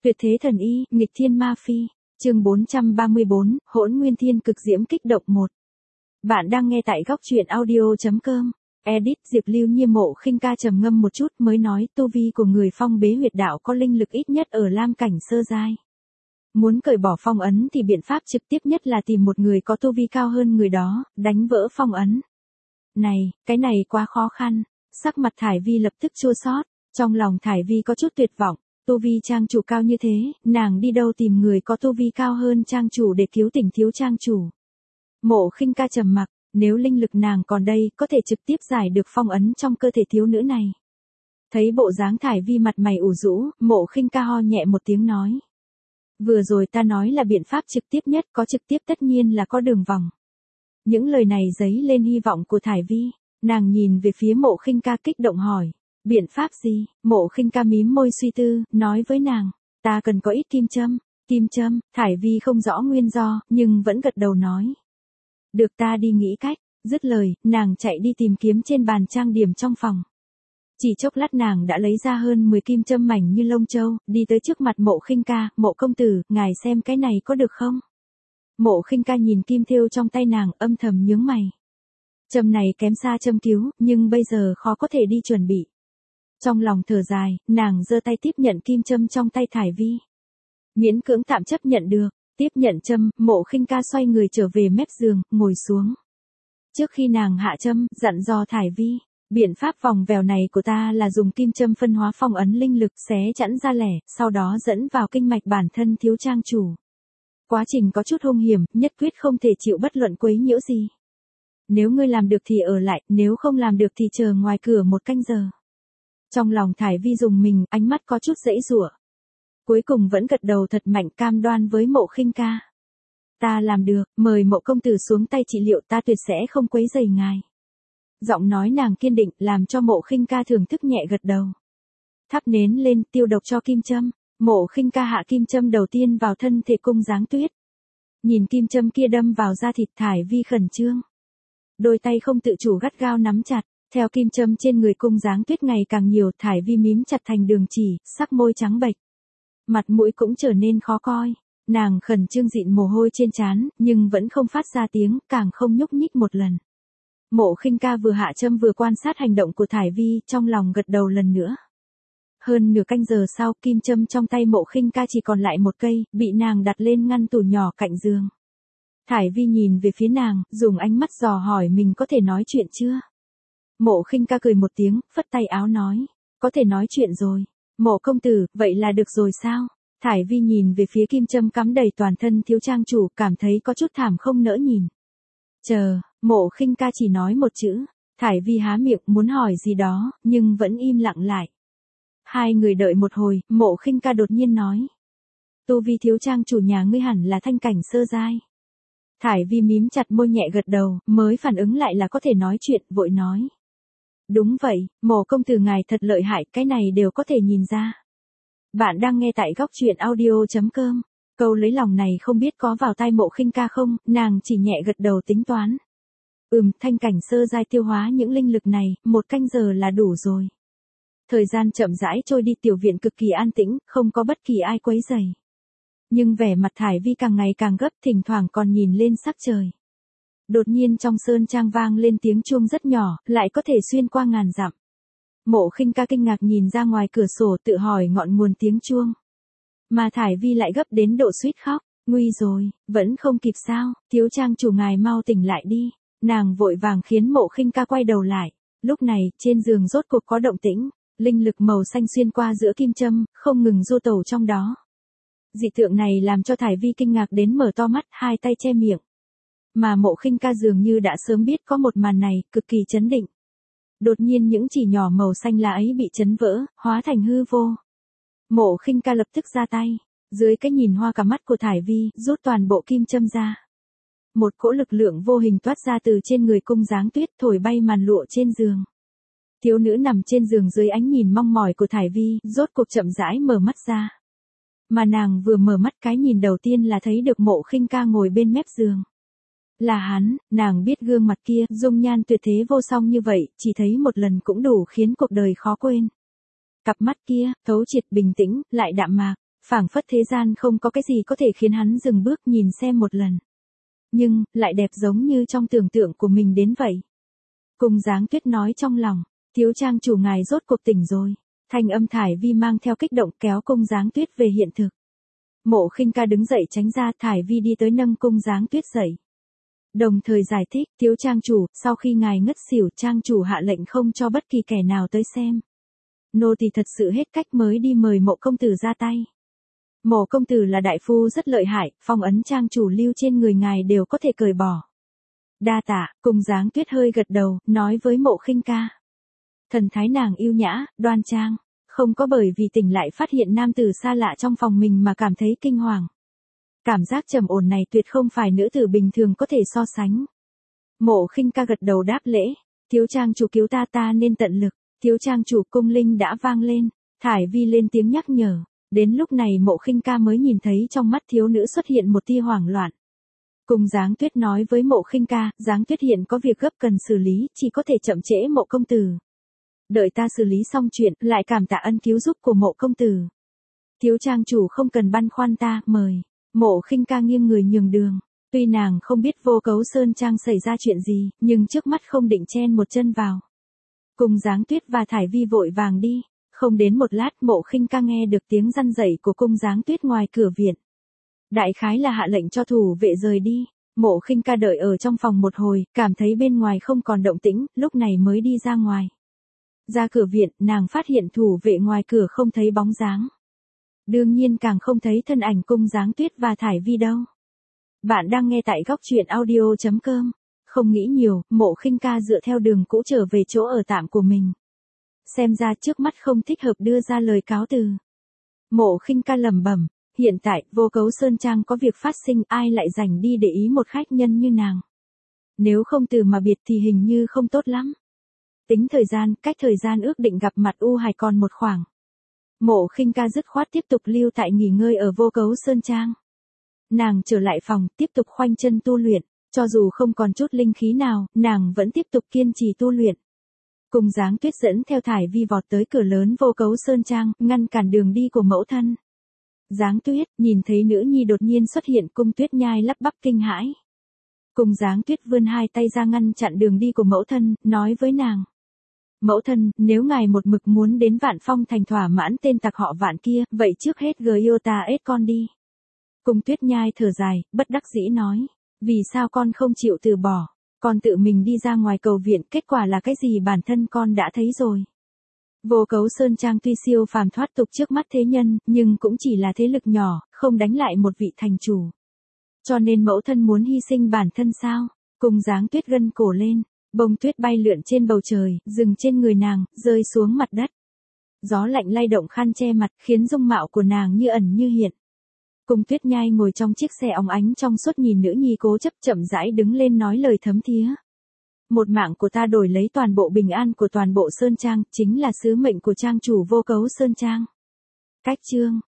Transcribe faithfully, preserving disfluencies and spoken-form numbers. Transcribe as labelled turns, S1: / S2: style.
S1: Tuyệt thế thần y, nghịch thiên ma phi. Chương bốn trăm ba mươi bốn, Hỗn Nguyên Thiên Cực Diễm Kích Động một. Bạn đang nghe tại góc truyện audio chấm com. Edit Diệp Lưu Nhiên. Mộ Khinh Ca trầm ngâm một chút mới nói, tu vi của người phong bế huyệt đạo có linh lực ít nhất ở lam cảnh sơ giai. Muốn cởi bỏ phong ấn thì biện pháp trực tiếp nhất là tìm một người có tu vi cao hơn người đó, đánh vỡ phong ấn. Này, cái này quá khó khăn. Sắc mặt Thải Vi lập tức chua xót, trong lòng Thải Vi có chút tuyệt vọng. Tu vi trang chủ cao như thế, nàng đi đâu tìm người có tu vi cao hơn trang chủ để cứu tỉnh thiếu trang chủ. Mộ Khinh Ca trầm mặc, nếu linh lực nàng còn đây có thể trực tiếp giải được phong ấn trong cơ thể thiếu nữ này. Thấy bộ dáng Thải Vi mặt mày ủ rũ, Mộ Khinh Ca ho nhẹ một tiếng nói. Vừa rồi ta nói là biện pháp trực tiếp nhất, có trực tiếp tất nhiên là có đường vòng. Những lời này dấy lên hy vọng của Thải Vi, nàng nhìn về phía Mộ Khinh Ca kích động hỏi. Biện pháp gì? Mộ Khinh Ca mím môi suy tư, nói với nàng, ta cần có ít kim châm. Kim châm? Thải Vi không rõ nguyên do, nhưng vẫn gật đầu nói. Được, ta đi nghĩ cách. Dứt lời, nàng chạy đi tìm kiếm trên bàn trang điểm trong phòng. Chỉ chốc lát nàng đã lấy ra hơn mười kim châm mảnh như lông châu, đi tới trước mặt Mộ Khinh Ca. Mộ công tử, ngài xem cái này có được không? Mộ Khinh Ca nhìn kim thêu trong tay nàng, âm thầm nhướng mày. Châm này kém xa châm cứu, nhưng bây giờ khó có thể đi chuẩn bị. Trong lòng thở dài, nàng giơ tay tiếp nhận kim châm trong tay Thải Vi. Miễn cưỡng tạm chấp nhận được, tiếp nhận châm, Mộ Khinh Ca xoay người trở về mép giường, ngồi xuống. Trước khi nàng hạ châm, dặn dò Thải Vi, biện pháp vòng vèo này của ta là dùng kim châm phân hóa phong ấn linh lực, xé chẵn ra lẻ, sau đó dẫn vào kinh mạch bản thân thiếu trang chủ. Quá trình có chút hung hiểm, nhất quyết không thể chịu bất luận quấy nhiễu gì. Nếu ngươi làm được thì ở lại, nếu không làm được thì chờ ngoài cửa một canh giờ. Trong lòng Thải Vi dùng mình, ánh mắt có chút giãy giụa. Cuối cùng vẫn gật đầu thật mạnh, cam đoan với Mộ Khinh Ca. Ta làm được, mời Mộ công tử xuống tay trị liệu, ta tuyệt sẽ không quấy rầy ngài. Giọng nói nàng kiên định, làm cho Mộ Khinh Ca thưởng thức nhẹ gật đầu. Thắp nến lên, tiêu độc cho kim châm. Mộ Khinh Ca hạ kim châm đầu tiên vào thân thể Cung Giáng Tuyết. Nhìn kim châm kia đâm vào da thịt, Thải Vi khẩn trương. Đôi tay không tự chủ gắt gao nắm chặt. Theo kim châm trên người Cung Giáng Tuyết ngày càng nhiều, Thải Vi mím chặt thành đường chỉ, sắc môi trắng bệch. Mặt mũi cũng trở nên khó coi. Nàng khẩn trương dịn mồ hôi trên trán, nhưng vẫn không phát ra tiếng, càng không nhúc nhích một lần. Mộ Khinh Ca vừa hạ châm vừa quan sát hành động của Thải Vi, trong lòng gật đầu lần nữa. Hơn nửa canh giờ sau, kim châm trong tay Mộ Khinh Ca chỉ còn lại một cây, bị nàng đặt lên ngăn tủ nhỏ cạnh giường. Thải Vi nhìn về phía nàng, dùng ánh mắt dò hỏi mình có thể nói chuyện chưa. Mộ Khinh Ca cười một tiếng, phất tay áo nói, có thể nói chuyện rồi. Mộ công tử, vậy là được rồi sao? Thải Vi nhìn về phía kim châm cắm đầy toàn thân thiếu trang chủ, cảm thấy có chút thảm không nỡ nhìn. Chờ, Mộ Khinh Ca chỉ nói một chữ. Thải Vi há miệng muốn hỏi gì đó, nhưng vẫn im lặng lại. Hai người đợi một hồi, Mộ Khinh Ca đột nhiên nói. Tu vi thiếu trang chủ nhà ngươi hẳn là thanh cảnh sơ giai. Thải Vi mím chặt môi nhẹ gật đầu, mới phản ứng lại là có thể nói chuyện, vội nói. Đúng vậy, Mộ công tử ngài thật lợi hại, cái này đều có thể nhìn ra. Bạn đang nghe tại góc truyện audio chấm com. Câu lấy lòng này không biết có vào tai Mộ Khinh Ca không, nàng chỉ nhẹ gật đầu tính toán. Ừm, thanh cảnh sơ giai tiêu hóa những linh lực này, một canh giờ là đủ rồi. Thời gian chậm rãi trôi đi, tiểu viện cực kỳ an tĩnh, không có bất kỳ ai quấy rầy. Nhưng vẻ mặt Thải Vi càng ngày càng gấp, thỉnh thoảng còn nhìn lên sắc trời. Đột nhiên trong sơn trang vang lên tiếng chuông rất nhỏ, lại có thể xuyên qua ngàn dặm. Mộ Khinh Ca kinh ngạc nhìn ra ngoài cửa sổ, tự hỏi ngọn nguồn tiếng chuông. Mà Thải Vi lại gấp đến độ suýt khóc, nguy rồi, vẫn không kịp sao, thiếu trang chủ ngài mau tỉnh lại đi. Nàng vội vàng khiến Mộ Khinh Ca quay đầu lại. Lúc này, trên giường rốt cuộc có động tĩnh, linh lực màu xanh xuyên qua giữa kim châm, không ngừng du tẩu trong đó. Dị tượng này làm cho Thải Vi kinh ngạc đến mở to mắt, hai tay che miệng. Mà Mộ Khinh Ca dường như đã sớm biết có một màn này, cực kỳ chấn định. Đột nhiên những chỉ nhỏ màu xanh lá ấy bị chấn vỡ, hóa thành hư vô. Mộ Khinh Ca lập tức ra tay, dưới cái nhìn hoa cả mắt của Thải Vi, rút toàn bộ kim châm ra. Một cỗ lực lượng vô hình toát ra từ trên người Cung Giáng Tuyết, thổi bay màn lụa trên giường. Thiếu nữ nằm trên giường dưới ánh nhìn mong mỏi của Thải Vi, rốt cuộc chậm rãi mở mắt ra. Mà nàng vừa mở mắt, cái nhìn đầu tiên là thấy được Mộ Khinh Ca ngồi bên mép giường. Là hắn, nàng biết gương mặt kia, dung nhan tuyệt thế vô song như vậy, chỉ thấy một lần cũng đủ khiến cuộc đời khó quên. Cặp mắt kia, thấu triệt bình tĩnh, lại đạm mạc, phảng phất thế gian không có cái gì có thể khiến hắn dừng bước nhìn xem một lần. Nhưng, lại đẹp giống như trong tưởng tượng của mình đến vậy. Cung Giáng Tuyết nói trong lòng, thiếu trang chủ ngài rốt cuộc tỉnh rồi. Thanh âm Thải Vi mang theo kích động kéo Cung Giáng Tuyết về hiện thực. Mộ Khinh Ca đứng dậy tránh ra, Thải Vi đi tới nâng Cung Giáng Tuyết dậy. Đồng thời giải thích, thiếu trang chủ, sau khi ngài ngất xỉu, trang chủ hạ lệnh không cho bất kỳ kẻ nào tới xem. Nô tỳ thật sự hết cách mới đi mời Mộ công tử ra tay. Mộ công tử là đại phu rất lợi hại, phong ấn trang chủ lưu trên người ngài đều có thể cởi bỏ. Đa tạ, Cung Giáng Tuyết hơi gật đầu, nói với Mộ Khinh Ca. Thần thái nàng yêu nhã, đoan trang, không có bởi vì tỉnh lại phát hiện nam tử xa lạ trong phòng mình mà cảm thấy kinh hoàng. Cảm giác trầm ổn này tuyệt không phải nữ tử bình thường có thể so sánh. Mộ Khinh Ca gật đầu đáp lễ, thiếu trang chủ cứu ta ta nên tận lực, thiếu trang chủ cung linh đã vang lên, Thải Vi lên tiếng nhắc nhở, đến lúc này Mộ Khinh Ca mới nhìn thấy trong mắt thiếu nữ xuất hiện một tia hoảng loạn. Cung Giáng Tuyết nói với Mộ Khinh Ca, Giáng Tuyết hiện có việc gấp cần xử lý, chỉ có thể chậm trễ Mộ công tử. Đợi ta xử lý xong chuyện, lại cảm tạ ân cứu giúp của Mộ công tử. Thiếu trang chủ không cần băn khoăn ta, mời. Mộ Khinh Ca nghiêng người nhường đường, tuy nàng không biết Vô Cấu Sơn Trang xảy ra chuyện gì, nhưng trước mắt không định chen một chân vào. Cung Giáng Tuyết và Thải Vi vội vàng đi, không đến một lát Mộ Khinh Ca nghe được tiếng răn rẩy của Cung Giáng Tuyết ngoài cửa viện. Đại khái là hạ lệnh cho thủ vệ rời đi, Mộ Khinh Ca đợi ở trong phòng một hồi, cảm thấy bên ngoài không còn động tĩnh, lúc này mới đi ra ngoài. Ra cửa viện, nàng phát hiện thủ vệ ngoài cửa không thấy bóng dáng. Đương nhiên càng không thấy thân ảnh Cung Giáng Tuyết và Thải Vi đâu. Bạn đang nghe tại góc truyện audio chấm com. Không nghĩ nhiều, Mộ Khinh Ca dựa theo đường cũ trở về chỗ ở tạm của mình. Xem ra trước mắt không thích hợp đưa ra lời cáo từ. Mộ Khinh Ca lẩm bẩm, hiện tại, Vô Cấu Sơn Trang có việc phát sinh, ai lại rảnh đi để ý một khách nhân như nàng. Nếu không từ mà biệt thì hình như không tốt lắm. Tính thời gian, cách thời gian ước định gặp mặt U Hải còn một khoảng. Mộ Khinh Ca dứt khoát tiếp tục lưu tại nghỉ ngơi ở Vô Cấu Sơn Trang. Nàng trở lại phòng, tiếp tục khoanh chân tu luyện, cho dù không còn chút linh khí nào, nàng vẫn tiếp tục kiên trì tu luyện. Cung Giáng Tuyết dẫn theo Thải Vi vọt tới cửa lớn Vô Cấu Sơn Trang, ngăn cản đường đi của mẫu thân. Giáng Tuyết, nhìn thấy nữ nhi đột nhiên xuất hiện, Cung Tuyết Nhai lắp bắp kinh hãi. Cung Giáng Tuyết vươn hai tay ra ngăn chặn đường đi của mẫu thân, nói với nàng. Mẫu thân, nếu ngài một mực muốn đến Vạn Phong thành thỏa mãn tên tặc họ Vạn kia, vậy trước hết gờ yêu ta ết con đi. Cung Tuyết Nhai thở dài, bất đắc dĩ nói, vì sao con không chịu từ bỏ, con tự mình đi ra ngoài cầu viện, kết quả là cái gì bản thân con đã thấy rồi. Vô Cấu Sơn Trang tuy siêu phàm thoát tục trước mắt thế nhân, nhưng cũng chỉ là thế lực nhỏ, không đánh lại một vị thành chủ. Cho nên mẫu thân muốn hy sinh bản thân sao? Cung Giáng Tuyết gân cổ lên. Bông tuyết bay lượn trên bầu trời, dừng trên người nàng, rơi xuống mặt đất. Gió lạnh lay động khăn che mặt, khiến dung mạo của nàng như ẩn như hiện. Cung Tuyết Nhai ngồi trong chiếc xe óng ánh trong suốt nhìn nữ nhi cố chấp chậm rãi đứng lên nói lời thấm thía. Một mạng của ta đổi lấy toàn bộ bình an của toàn bộ Sơn Trang, chính là sứ mệnh của trang chủ Vô Cấu Sơn Trang. Cách chương